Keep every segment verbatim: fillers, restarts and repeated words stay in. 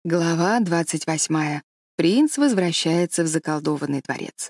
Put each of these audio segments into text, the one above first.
Глава двадцать восьмая. Принц возвращается в заколдованный дворец.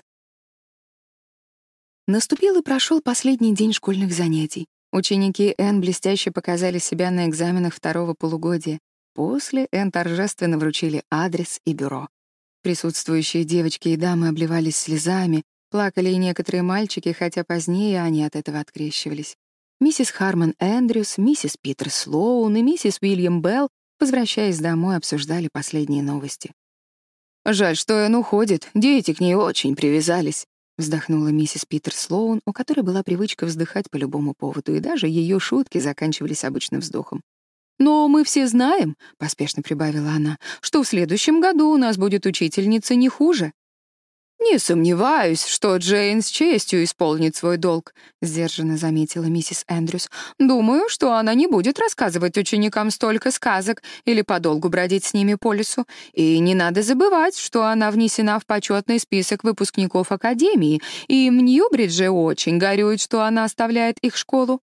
Наступил и прошел последний день школьных занятий. Ученики Энн блестяще показали себя на экзаменах второго полугодия. После Энн торжественно вручили адрес и бюро. Присутствующие девочки и дамы обливались слезами, плакали и некоторые мальчики, хотя позднее они от этого открещивались. Миссис Хармон Эндрюс, миссис Питер Слоун и миссис Уильям Белл, возвращаясь домой, обсуждали последние новости. «Жаль, что Энн уходит. Дети к ней очень привязались», — вздохнула миссис Питер Слоун, у которой была привычка вздыхать по любому поводу, и даже ее шутки заканчивались обычным вздохом. «Но мы все знаем», — поспешно прибавила она, «что в следующем году у нас будет учительница не хуже». «Не сомневаюсь, что Джейн с честью исполнит свой долг», — сдержанно заметила миссис Эндрюс. «Думаю, что она не будет рассказывать ученикам столько сказок или подолгу бродить с ними по лесу. И не надо забывать, что она внесена в почетный список выпускников Академии, и в Ньюбридже очень горюет, что она оставляет их школу».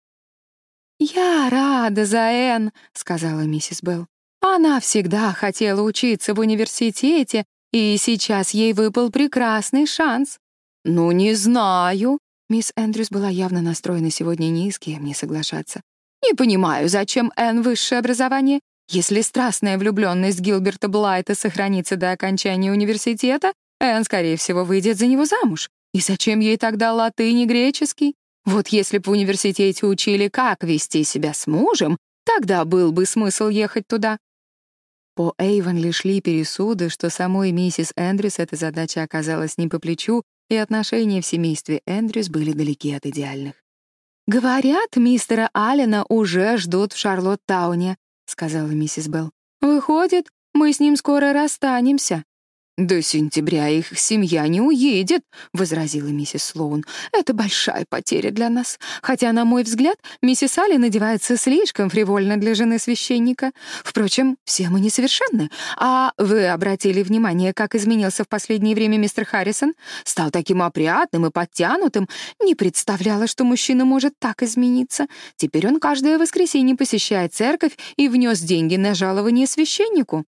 «Я рада за Энн», — сказала миссис Белл. «Она всегда хотела учиться в университете, и сейчас ей выпал прекрасный шанс». «Ну, не знаю». Мисс Эндрюс была явно настроена сегодня не с кем не соглашаться. «Не понимаю, зачем Энн высшее образование? Если страстная влюбленность Гилберта Блайта сохранится до окончания университета, Энн, скорее всего, выйдет за него замуж. И зачем ей тогда латынь и греческий? Вот если бы в университете учили, как вести себя с мужем, тогда был бы смысл ехать туда». По Эйвонли шли пересуды, что самой миссис Эндрюс эта задача оказалась не по плечу, и отношения в семействе Эндрюс были далеки от идеальных. «Говорят, мистера Аллена уже ждут в Шарлоттауне», — сказала миссис Белл. «Выходит, мы с ним скоро расстанемся». «До сентября их семья не уедет», — возразила миссис Слоун. «Это большая потеря для нас. Хотя, на мой взгляд, миссис Аллен одевается слишком фривольно для жены священника. Впрочем, все мы несовершенны. А вы обратили внимание, как изменился в последнее время мистер Харрисон? Стал таким опрятным и подтянутым. Не представляла, что мужчина может так измениться. Теперь он каждое воскресенье посещает церковь и внес деньги на жалование священнику».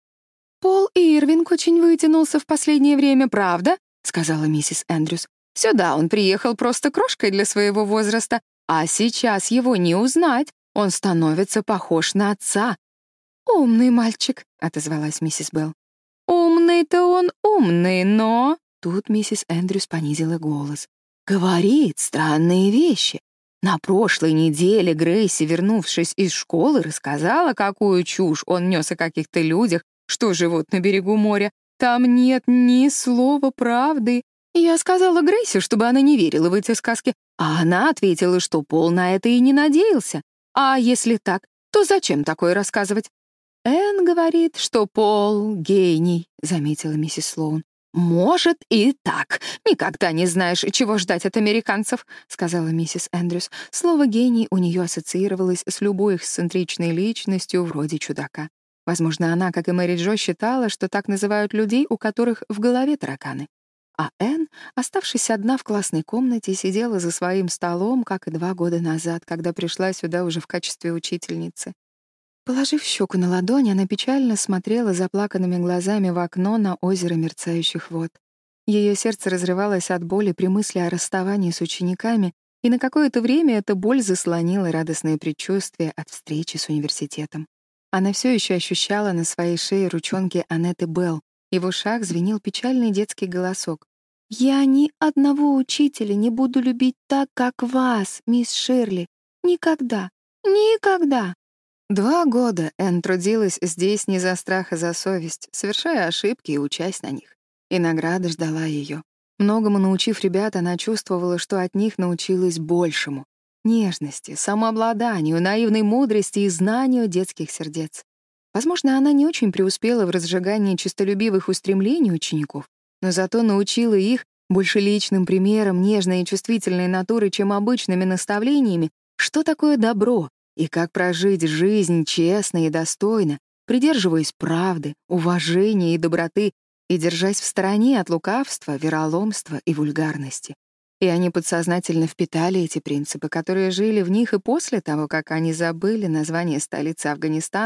«Пол Ирвинг очень вытянулся в последнее время, правда?» — сказала миссис Эндрюс. «Сюда он приехал просто крошкой для своего возраста, а сейчас его не узнать. Он становится похож на отца». «Умный мальчик», — отозвалась миссис Белл. «Умный-то он умный, но...» Тут миссис Эндрюс понизила голос. «Говорит странные вещи. На прошлой неделе Грейси, вернувшись из школы, рассказала, какую чушь он нес о каких-то людях, что живут на берегу моря. Там нет ни слова правды. И я сказала Грейси, чтобы она не верила в эти сказки, а она ответила, что Пол на это и не надеялся. А если так, то зачем такое рассказывать? «Энн говорит, что Пол — гений», — заметила миссис Слоун. «Может и так. Никогда не знаешь, чего ждать от американцев», — сказала миссис Эндрюс. Слово «гений» у нее ассоциировалось с любой эксцентричной личностью вроде чудака. Возможно, она, как и Мэри Джо, считала, что так называют людей, у которых в голове тараканы. А Энн, оставшись одна в классной комнате, сидела за своим столом, как и два года назад, когда пришла сюда уже в качестве учительницы. Положив щеку на ладонь, она печально смотрела заплаканными глазами в окно на озеро мерцающих вод. Ее сердце разрывалось от боли при мысли о расставании с учениками, и на какое-то время эта боль заслонила радостное предчувствие от встречи с университетом. Она все еще ощущала на своей шее ручонки Аннеты Белл, и в ушах звенел печальный детский голосок. «Я ни одного учителя не буду любить так, как вас, мисс Ширли. Никогда, никогда!» Два года Энн трудилась здесь не за страх, а за совесть, совершая ошибки и учась на них. И награда ждала ее. Многому научив ребят, она чувствовала, что от них научилась большему. Нежности, самообладанию, наивной мудрости и знанию детских сердец. Возможно, она не очень преуспела в разжигании честолюбивых устремлений учеников, но зато научила их больше личным примером нежной и чувствительной натуры, чем обычными наставлениями, что такое добро и как прожить жизнь честно и достойно, придерживаясь правды, уважения и доброты и держась в стороне от лукавства, вероломства и вульгарности. И они подсознательно впитали эти принципы, которые жили в них и после того, как они забыли название столицы Афганистана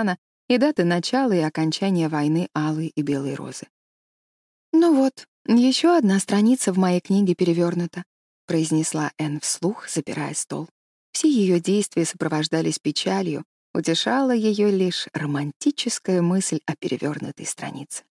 и даты начала и окончания войны алой и белой розы. «Ну вот, еще одна страница в моей книге перевернута», — произнесла Энн вслух, запирая стол. Все ее действия сопровождались печалью, утешала ее лишь романтическая мысль о перевернутой странице.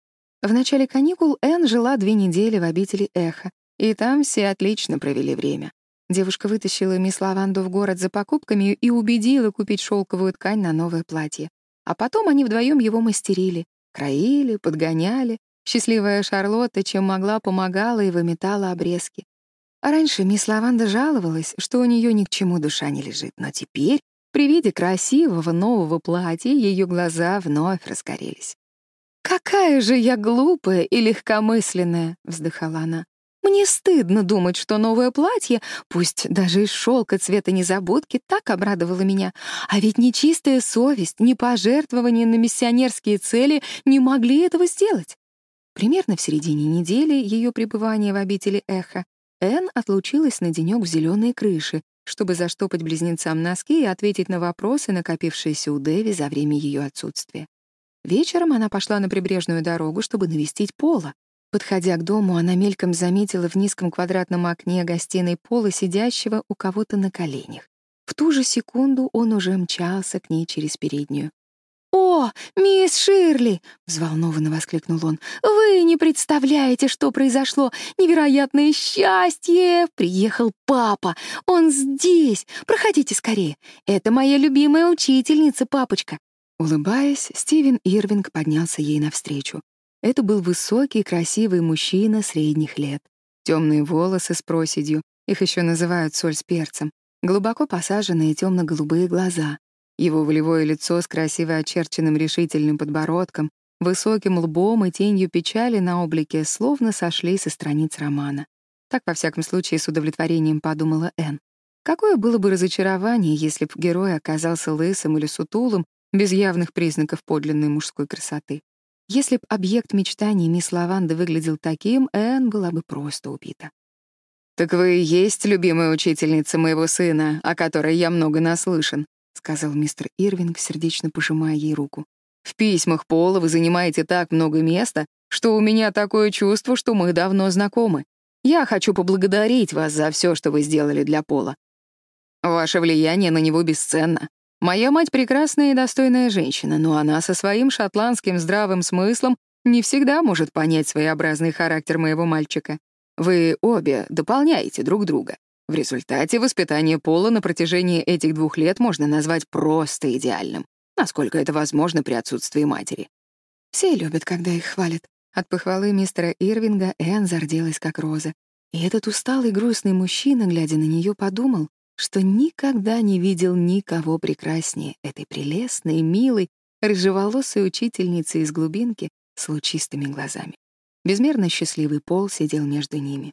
В начале каникул Энн жила две недели в обители Эхо, и там все отлично провели время. Девушка вытащила мисс Лаванду в город за покупками и убедила купить шелковую ткань на новое платье. А потом они вдвоем его мастерили, краили, подгоняли. Счастливая Шарлотта, чем могла, помогала и выметала обрезки. А раньше мисс Лаванда жаловалась, что у нее ни к чему душа не лежит, но теперь, при виде красивого нового платья, ее глаза вновь разгорелись. «Какая же я глупая и легкомысленная!» — вздыхала она. «Мне стыдно думать, что новое платье, пусть даже из шелка цвета незабудки, так обрадовало меня. А ведь ни чистая совесть, ни пожертвования на миссионерские цели не могли этого сделать». Примерно в середине недели ее пребывания в обители Эхо Энн отлучилась на денек в зеленые крыши, чтобы заштопать близнецам носки и ответить на вопросы, накопившиеся у Дэви за время ее отсутствия. Вечером она пошла на прибрежную дорогу, чтобы навестить Пола. Подходя к дому, она мельком заметила в низком квадратном окне гостиной Пола, сидящего у кого-то на коленях. В ту же секунду он уже мчался к ней через переднюю. «О, мисс Ширли!» — взволнованно воскликнул он. «Вы не представляете, что произошло! Невероятное счастье! Приехал папа! Он здесь! Проходите скорее! Это моя любимая учительница, папочка!» Улыбаясь, Стивен Ирвинг поднялся ей навстречу. Это был высокий, красивый мужчина средних лет. Темные волосы с проседью, их еще называют соль с перцем, глубоко посаженные темно-голубые глаза. Его волевое лицо с красиво очерченным решительным подбородком, высоким лбом и тенью печали на облике словно сошли со страниц романа. Так, во всяком случае, с удовлетворением подумала Энн. Какое было бы разочарование, если б герой оказался лысым или сутулым, без явных признаков подлинной мужской красоты. Если б объект мечтаний мисс Лаванды выглядел таким, Энн была бы просто убита. «Так вы и есть любимая учительница моего сына, о которой я много наслышан», — сказал мистер Ирвинг, сердечно пожимая ей руку. «В письмах Пола вы занимаете так много места, что у меня такое чувство, что мы давно знакомы. Я хочу поблагодарить вас за все, что вы сделали для Пола. Ваше влияние на него бесценно. Моя мать прекрасная и достойная женщина, но она со своим шотландским здравым смыслом не всегда может понять своеобразный характер моего мальчика. Вы обе дополняете друг друга. В результате воспитание Пола на протяжении этих двух лет можно назвать просто идеальным, насколько это возможно при отсутствии матери». Все любят, когда их хвалят. От похвалы мистера Ирвинга Энн зарделась как роза. И этот усталый грустный мужчина, глядя на нее, подумал, что никогда не видел никого прекраснее этой прелестной, милой, рыжеволосой учительницы из глубинки с лучистыми глазами. Безмерно счастливый Пол сидел между ними.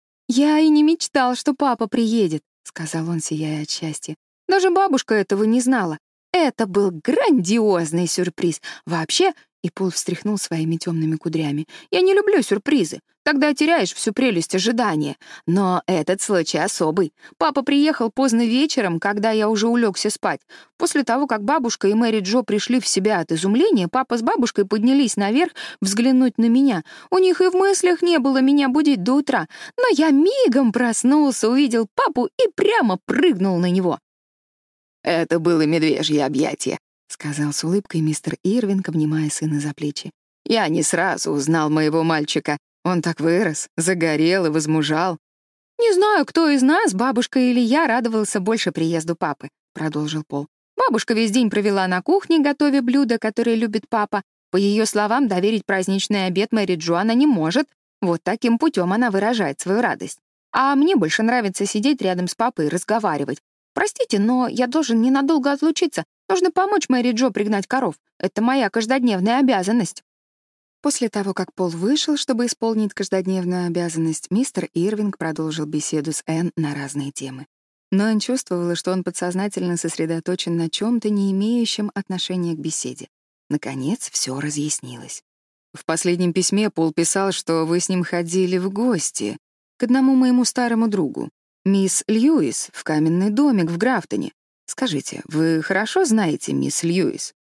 «Я и не мечтал, что папа приедет», — сказал он, сияя от счастья. «Даже бабушка этого не знала. Это был грандиозный сюрприз. Вообще...» — и Пол встряхнул своими темными кудрями. «Я не люблю сюрпризы. Тогда теряешь всю прелесть ожидания. Но этот случай особый. Папа приехал поздно вечером, когда я уже улегся спать. После того, как бабушка и Мэри Джо пришли в себя от изумления, папа с бабушкой поднялись наверх взглянуть на меня. У них и в мыслях не было меня будить до утра. Но я мигом проснулся, увидел папу и прямо прыгнул на него». «Это было медвежье объятие», — сказал с улыбкой мистер Ирвинг, обнимая сына за плечи. «Я не сразу узнал моего мальчика. Он так вырос, загорел и возмужал». «Не знаю, кто из нас, бабушка или я, радовался больше приезду папы», — продолжил Пол. «Бабушка весь день провела на кухне, готовя блюда, которые любит папа. По ее словам, доверить праздничный обед Мэри Джо она не может. Вот таким путем она выражает свою радость. А мне больше нравится сидеть рядом с папой и разговаривать. Простите, но я должен ненадолго отлучиться. Нужно помочь Мэри Джо пригнать коров. Это моя каждодневная обязанность». После того, как Пол вышел, чтобы исполнить каждодневную обязанность, мистер Ирвинг продолжил беседу с Энн на разные темы. Но Энн чувствовала, что он подсознательно сосредоточен на чем-то, не имеющем отношения к беседе. Наконец, все разъяснилось. «В последнем письме Пол писал, что вы с ним ходили в гости к одному моему старому другу, мисс Льюис, в каменный домик в Графтоне. Скажите, вы хорошо знаете мисс Льюис?»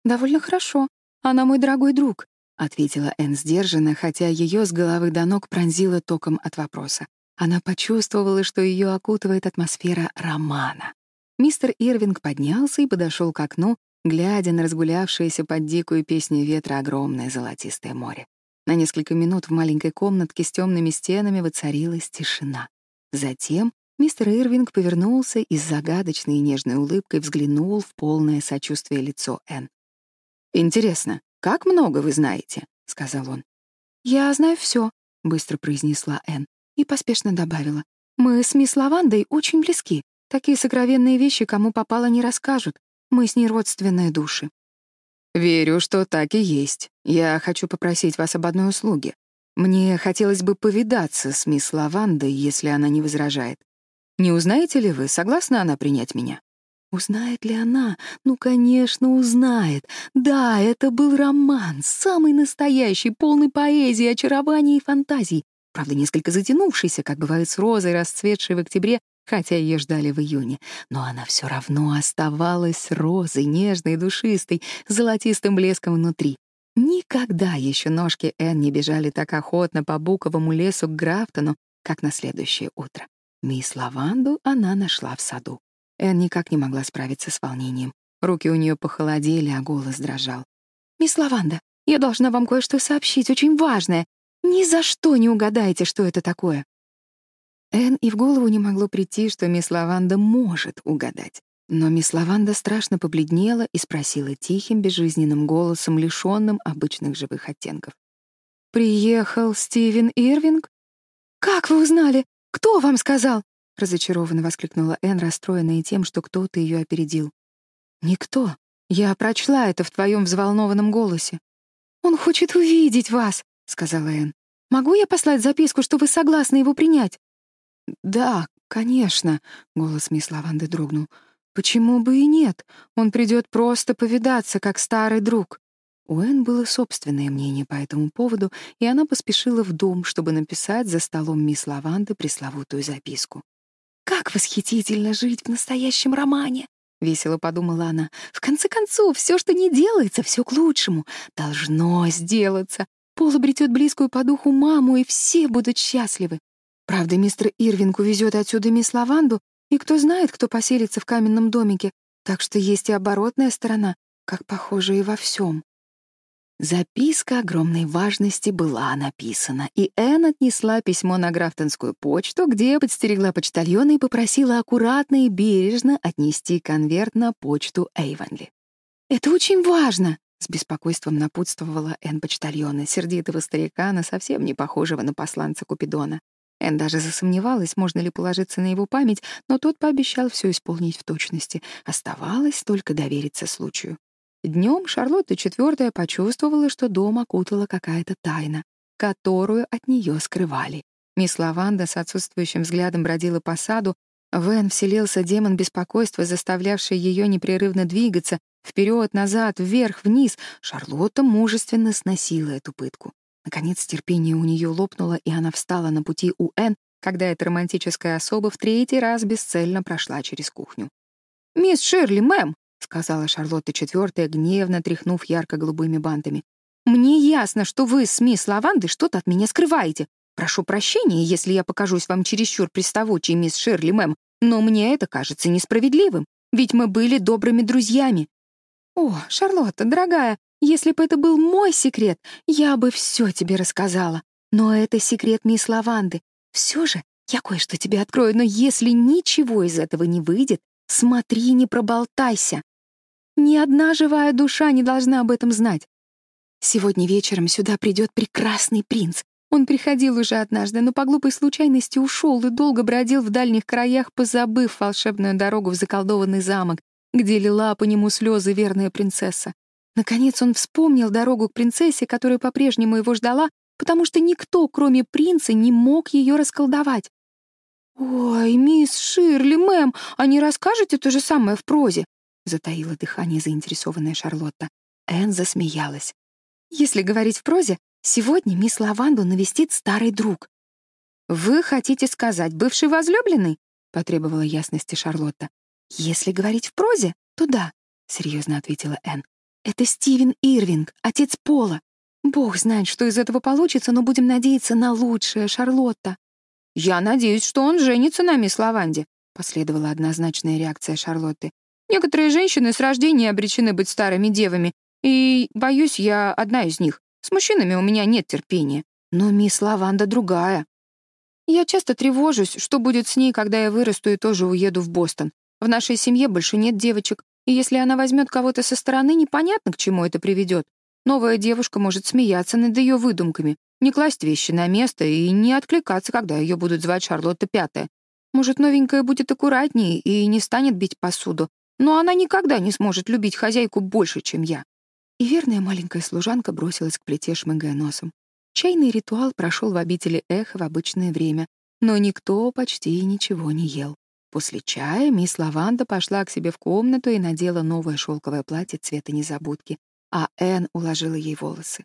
«Довольно хорошо. Она мой дорогой друг», — ответила Энн сдержанно, хотя ее с головы до ног пронзило током от вопроса. Она почувствовала, что ее окутывает атмосфера романа. Мистер Ирвинг поднялся и подошел к окну, глядя на разгулявшееся под дикую песню ветра огромное золотистое море. На несколько минут в маленькой комнатке с темными стенами воцарилась тишина. Затем мистер Ирвинг повернулся и с загадочной и нежной улыбкой взглянул в полное сочувствие лицо Энн. «Интересно, как много вы знаете?» — сказал он. «Я знаю все, быстро произнесла Энн и поспешно добавила. «Мы с мисс Лавандой очень близки. Такие сокровенные вещи кому попало не расскажут. Мы с ней родственные души». «Верю, что так и есть. Я хочу попросить вас об одной услуге. Мне хотелось бы повидаться с мисс Лавандой, если она не возражает. Не узнаете ли вы, согласна она принять меня?» Узнает ли она? Ну, конечно, узнает. Да, это был роман, самый настоящий, полный поэзии, очарования и фантазий. Правда, несколько затянувшийся, как бывает с розой, расцветшей в октябре, хотя ее ждали в июне. Но она все равно оставалась розой, нежной, душистой, с золотистым блеском внутри. Никогда еще ножки Энн не бежали так охотно по буковому лесу к Графтону, как на следующее утро. Мисс Лаванду она нашла в саду. Энн никак не могла справиться с волнением. Руки у нее похолодели, а голос дрожал. «Мисс Лаванда, я должна вам кое-что сообщить, очень важное. Ни за что не угадаете, что это такое». Энн и в голову не могло прийти, что мисс Лаванда может угадать. Но мисс Лаванда страшно побледнела и спросила тихим, безжизненным голосом, лишённым обычных живых оттенков. «Приехал Стивен Ирвинг? Как вы узнали? Кто вам сказал?» Разочарованно воскликнула Энн, расстроенная тем, что кто-то ее опередил. «Никто. Я прочла это в твоем взволнованном голосе». «Он хочет увидеть вас», — сказала Энн. «Могу я послать записку, что вы согласны его принять?» «Да, конечно», — голос мисс Лаванды дрогнул. «Почему бы и нет? Он придет просто повидаться, как старый друг». У Энн было собственное мнение по этому поводу, и она поспешила в дом, чтобы написать за столом мисс Лаванды пресловутую записку. «Как восхитительно жить в настоящем романе!» — весело подумала она. «В конце концов, все, что не делается, все к лучшему. Должно сделаться. Пол обретет близкую по духу маму, и все будут счастливы. Правда, мистер Ирвинг увезет отсюда мисс Лаванду, и кто знает, кто поселится в каменном домике. Так что есть и оборотная сторона, как похоже и во всем». Записка огромной важности была написана, и Энн отнесла письмо на Графтонскую почту, где подстерегла почтальона и попросила аккуратно и бережно отнести конверт на почту Эйвонли. «Это очень важно!» — с беспокойством напутствовала Энн почтальона, сердитого старикана, совсем не похожего на посланца Купидона. Энн даже засомневалась, можно ли положиться на его память, но тот пообещал все исполнить в точности. Оставалось только довериться случаю. Днем Шарлотта четвёртая почувствовала, что дом окутала какая-то тайна, которую от нее скрывали. Мисс Лаванда с отсутствующим взглядом бродила по саду, в Энн вселился демон беспокойства, заставлявший ее непрерывно двигаться вперед, назад, вверх, вниз. Шарлотта мужественно сносила эту пытку. Наконец терпение у нее лопнуло, и она встала на пути у Энн, когда эта романтическая особа в третий раз бесцельно прошла через кухню. «Мисс Ширли, мэм!» — сказала Шарлотта четвёртая, гневно тряхнув ярко-голубыми бантами. «Мне ясно, что вы с мисс Лавандой что-то от меня скрываете. Прошу прощения, если я покажусь вам чересчур приставучей, мисс Ширли, мэм, но мне это кажется несправедливым, ведь мы были добрыми друзьями». «О, Шарлотта, дорогая, если бы это был мой секрет, я бы все тебе рассказала. Но это секрет мисс Лаванды. Все же я кое-что тебе открою, но если ничего из этого не выйдет, смотри, не проболтайся. Ни одна живая душа не должна об этом знать. Сегодня вечером сюда придет прекрасный принц. Он приходил уже однажды, но по глупой случайности ушел и долго бродил в дальних краях, позабыв волшебную дорогу в заколдованный замок, где лила по нему слезы верная принцесса. Наконец он вспомнил дорогу к принцессе, которая по-прежнему его ждала, потому что никто, кроме принца, не мог ее расколдовать. «Ой, мисс Ширли, мэм, а не расскажете то же самое в прозе?» — затаила дыхание заинтересованная Шарлотта. Энн засмеялась. «Если говорить в прозе, сегодня мисс Лаванду навестит старый друг». «Вы хотите сказать, бывший возлюбленный?» — потребовала ясности Шарлотта. «Если говорить в прозе, то да», — серьезно ответила Энн. Это Стивен Ирвинг, отец Пола. Бог знает, что из этого получится, но будем надеяться на лучшее, Шарлотта». «Я надеюсь, что он женится на мисс Лаванде», — последовала однозначная реакция Шарлотты. «Некоторые женщины с рождения обречены быть старыми девами, и, боюсь, я одна из них. С мужчинами у меня нет терпения. Но мисс Лаванда другая. Я часто тревожусь, что будет с ней, когда я вырасту и тоже уеду в Бостон. В нашей семье больше нет девочек, и если она возьмет кого-то со стороны, непонятно, к чему это приведет. Новая девушка может смеяться над ее выдумками, не класть вещи на место и не откликаться, когда ее будут звать Шарлотта Пятая. Может, новенькая будет аккуратнее и не станет бить посуду, но она никогда не сможет любить хозяйку больше, чем я». И верная маленькая служанка бросилась к плите, шмыгая носом. Чайный ритуал прошел в обители Эхо в обычное время, но никто почти ничего не ел. После чая мисс Лаванда пошла к себе в комнату и надела новое шелковое платье цвета незабудки, а Энн уложила ей волосы.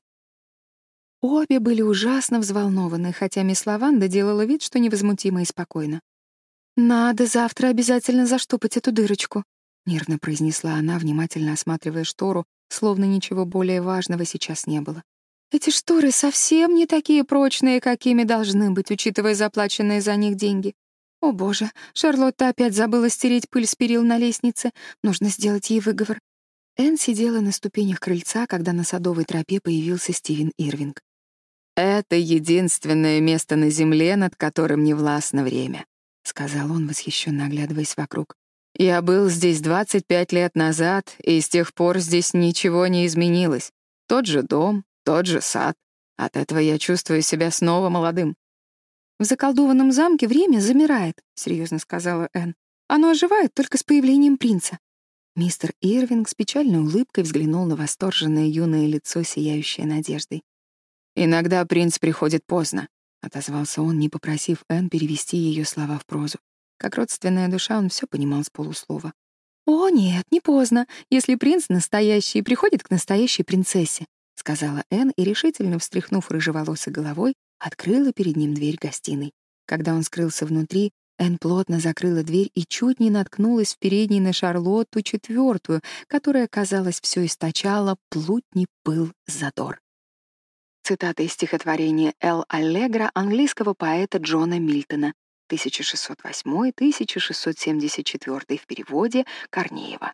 Обе были ужасно взволнованы, хотя мисс Лаванда делала вид, что невозмутимо и спокойно. «Надо завтра обязательно заштопать эту дырочку», — нервно произнесла она, внимательно осматривая штору, словно ничего более важного сейчас не было. «Эти шторы совсем не такие прочные, какими должны быть, учитывая заплаченные за них деньги. О, боже, Шарлотта опять забыла стереть пыль с перил на лестнице. Нужно сделать ей выговор». Энн сидела на ступенях крыльца, когда на садовой тропе появился Стивен Ирвинг. «Это единственное место на земле, над которым не властно время», — сказал он, восхищенно оглядываясь вокруг. «Я был здесь двадцать пять лет назад, и с тех пор здесь ничего не изменилось. Тот же дом, тот же сад. От этого я чувствую себя снова молодым». «В заколдованном замке время замирает», — серьезно сказала Энн. «Оно оживает только с появлением принца». Мистер Ирвинг с печальной улыбкой взглянул на восторженное юное лицо, сияющее надеждой. «Иногда принц приходит поздно», — отозвался он, не попросив Энн перевести ее слова в прозу. Как родственная душа он все понимал с полуслова. «О, нет, не поздно, если принц настоящий приходит к настоящей принцессе», — сказала Энн и, решительно встряхнув рыжеволосой головой, открыла перед ним дверь гостиной. Когда он скрылся внутри, Энн плотно закрыла дверь и чуть не наткнулась в передней на Шарлотту четвертую, которая, казалось, все источала плутни, пыл, задор. Цитата из стихотворения «Эл Аллегро» английского поэта Джона Мильтона, тысяча шестьсот восьмой — тысяча шестьсот семьдесят четвёртый в переводе Корнеева.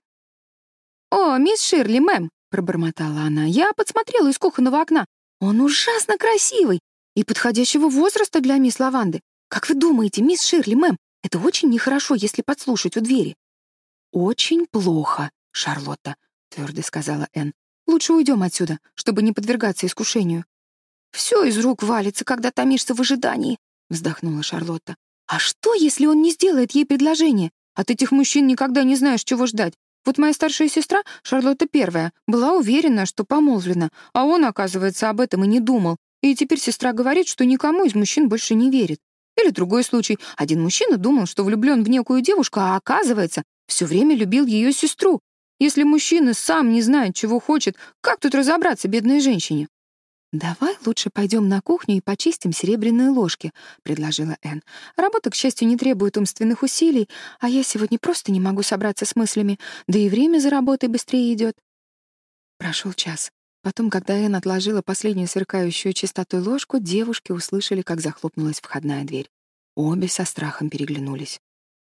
«О, мисс Ширли, мэм», — пробормотала она, — «я подсмотрела из кухонного окна. Он ужасно красивый и подходящего возраста для мисс Лаванды. Как вы думаете, мисс Ширли, мэм, это очень нехорошо, если подслушать у двери?» «Очень плохо, Шарлотта», — твердо сказала Энн. «Лучше уйдем отсюда, чтобы не подвергаться искушению». «Все из рук валится, когда томишься в ожидании», — вздохнула Шарлотта. «А что, если он не сделает ей предложение? От этих мужчин никогда не знаешь, чего ждать. Вот моя старшая сестра, Шарлотта Первая, была уверена, что помолвлена, а он, оказывается, об этом и не думал. И теперь сестра говорит, что никому из мужчин больше не верит. Или другой случай. Один мужчина думал, что влюблен в некую девушку, а оказывается, все время любил ее сестру. Если мужчина сам не знает, чего хочет, как тут разобраться бедной женщине?» «Давай лучше пойдем на кухню и почистим серебряные ложки», — предложила Энн. «Работа, к счастью, не требует умственных усилий, а я сегодня просто не могу собраться с мыслями, да и время за работой быстрее идет». Прошел час. Потом, когда Энн отложила последнюю сверкающую чистотой ложку, девушки услышали, как захлопнулась входная дверь. Обе со страхом переглянулись.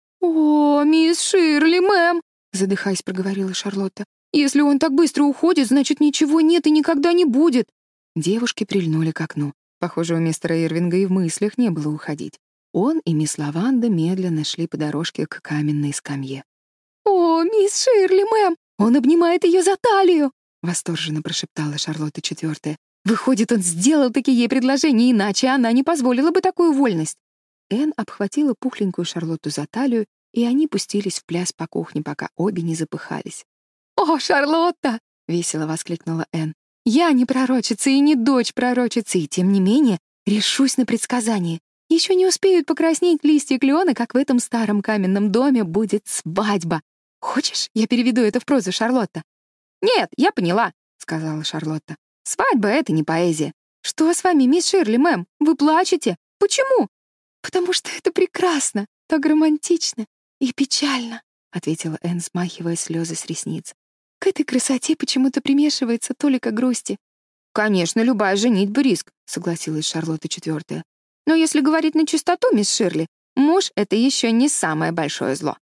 «О, мисс Ширли, мэм!» — задыхаясь, проговорила Шарлотта. «Если он так быстро уходит, значит, ничего нет и никогда не будет». Девушки прильнули к окну. Похоже, у мистера Ирвинга и в мыслях не было уходить. Он и мисс Лаванда медленно шли по дорожке к каменной скамье. «О, мисс Ширли, мэм! Он обнимает ее за талию!» — восторженно прошептала Шарлотта Четвертая. «Выходит, он сделал-таки ей предложение, иначе она не позволила бы такую вольность». Энн обхватила пухленькую Шарлотту за талию, и они пустились в пляс по кухне, пока обе не запыхались. «О, Шарлотта!» — весело воскликнула Энн. «Я не пророчица и не дочь пророчицы, и тем не менее решусь на предсказание. Еще не успеют покраснеть листья клена, как в этом старом каменном доме будет свадьба. Хочешь, я переведу это в прозу, Шарлотта?» «Нет, я поняла», — сказала Шарлотта. «Свадьба — это не поэзия». «Что с вами, мисс Ширли, мэм? Вы плачете? Почему?» «Потому что это прекрасно, так романтично и печально», — ответила Энн, смахивая слезы с ресниц. К этой красоте почему-то примешивается толика грусти. «Конечно, любая женитьба — риск», — согласилась Шарлотта четвёртая. «Но если говорить на чистоту, мисс Ширли, муж — это еще не самое большое зло.